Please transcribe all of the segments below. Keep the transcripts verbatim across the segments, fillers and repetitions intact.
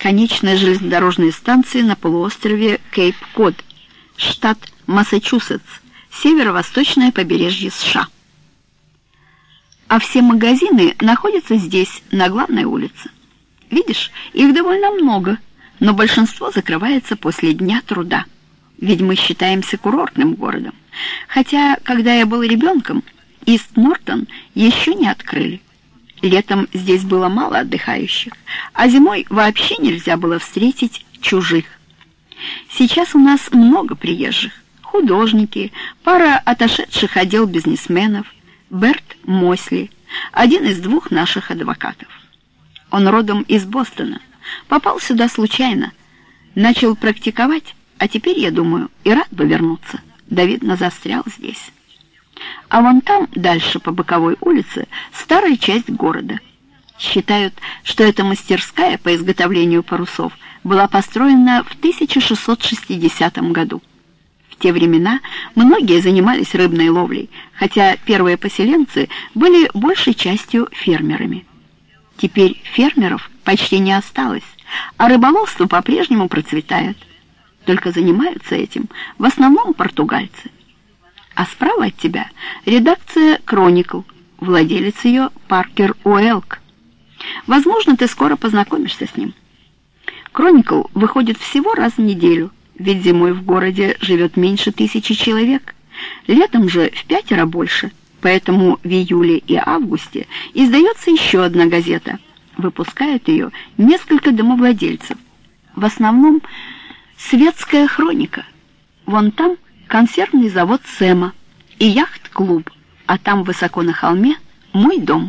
конечной железнодорожной станции на полуострове Кейп-Код, штат Массачусетс, северо-восточное побережье США. А все магазины находятся здесь, на главной улице. Видишь, их довольно много, но большинство закрывается после дня труда. Ведь мы считаемся курортным городом. Хотя, когда я был ребенком, Ист-Нортон еще не открыли. Летом здесь было мало отдыхающих, а зимой вообще нельзя было встретить чужих. Сейчас у нас много приезжих. Художники, пара отошедших отдел бизнесменов, Берт Мосли, один из двух наших адвокатов. Он родом из Бостона, попал сюда случайно, начал практиковать, а теперь, я думаю, и рад бы вернуться. Да, видно, застрял здесь. А вон там, дальше по боковой улице, старая часть города. Считают, что эта мастерская по изготовлению парусов была построена в тысяча шестьсот шестидесятом году. В те времена многие занимались рыбной ловлей, хотя первые поселенцы были большей частью фермерами. Теперь фермеров почти не осталось, а рыболовство по-прежнему процветает. Только занимаются этим в основном португальцы. А справа от тебя редакция «Кроникл», владелец ее Паркер Уэлк. Возможно, ты скоро познакомишься с ним. «Кроникл» выходит всего раз в неделю, ведь зимой в городе живет меньше тысячи человек, летом же в пятеро больше, поэтому в июле и августе издается еще одна газета. Выпускают ее несколько домовладельцев. В основном светская хроника. Вон там консервный завод Сэма и яхт-клуб, а там высоко на холме мой дом.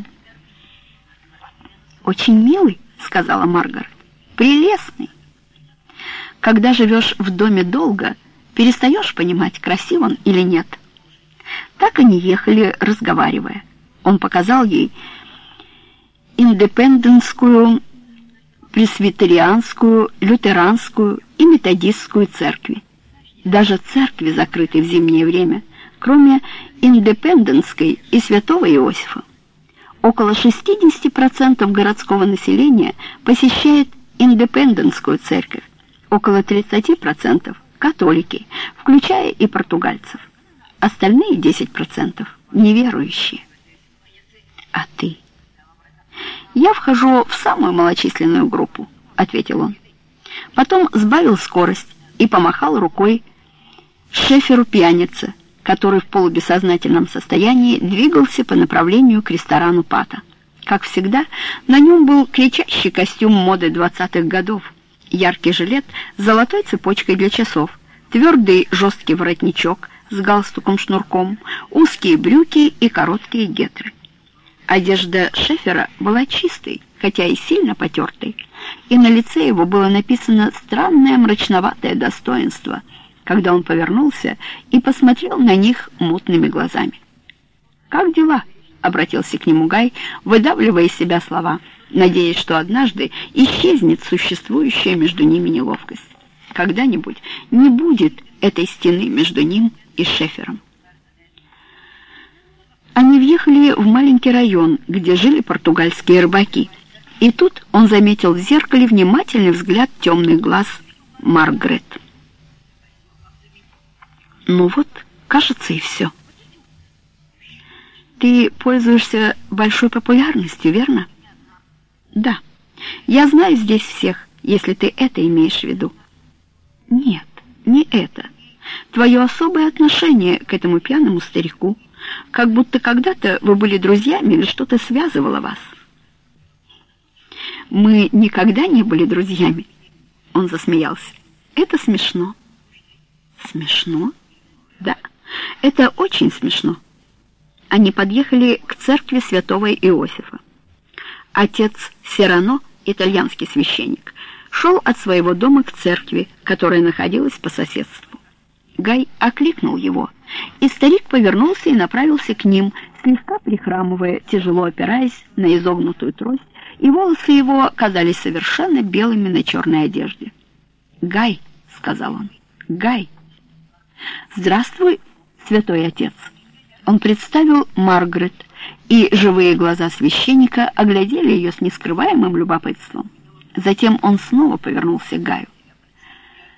«Очень милый», — сказала Маргарет, — «прелестный». Когда живешь в доме долго, перестаешь понимать, красив он или нет. Так они ехали, разговаривая. Он показал ей индепендентскую, пресвитерианскую, лютеранскую и методистскую церкви. Даже церкви закрыты в зимнее время, кроме Индепендентской и Святого Иосифа. Около шестьдесят процентов городского населения посещает Индепендентскую церковь, около тридцать процентов католики, включая и португальцев. Остальные десять процентов неверующие. А ты? Я вхожу в самую малочисленную группу, ответил он. Потом сбавил скорость и помахал рукой шеферу-пьянице, который в полубессознательном состоянии двигался по направлению к ресторану Пата. Как всегда, на нем был кричащий костюм моды двадцатых годов, яркий жилет с золотой цепочкой для часов, твердый жесткий воротничок с галстуком-шнурком, узкие брюки и короткие гетры. Одежда шефера была чистой, хотя и сильно потертой, и на лице его было написано странное мрачноватое достоинство, когда он повернулся и посмотрел на них мутными глазами. «Как дела?» — обратился к нему Гай, выдавливая из себя слова, надеясь, что однажды исчезнет существующая между ними неловкость. Когда-нибудь не будет этой стены между ним и шефером. Они въехали в маленький район, где жили португальские рыбаки, и тут он заметил в зеркале внимательный взгляд темных глаз Маргарет. «Ну вот, кажется, и все. Ты пользуешься большой популярностью, верно?» «Да. Я знаю здесь всех, если ты это имеешь в виду». «Нет, не это. Твое особое отношение к этому пьяному старику, как будто когда-то вы были друзьями или что-то связывало вас». «Мы никогда не были друзьями», — он засмеялся. «Это смешно». «Смешно?» «Да, это очень смешно». Они подъехали к церкви святого Иосифа. Отец Серано, итальянский священник, шел от своего дома к церкви, которая находилась по соседству. Гай окликнул его, и старик повернулся и направился к ним, слегка прихрамывая, тяжело опираясь на изогнутую трость, и волосы его казались совершенно белыми на черной одежде. «Гай», — сказал он, — «Гай». «Здравствуй, святой отец». Он представил Маргарет, и живые глаза священника оглядели ее с нескрываемым любопытством. Затем он снова повернулся к Гаю.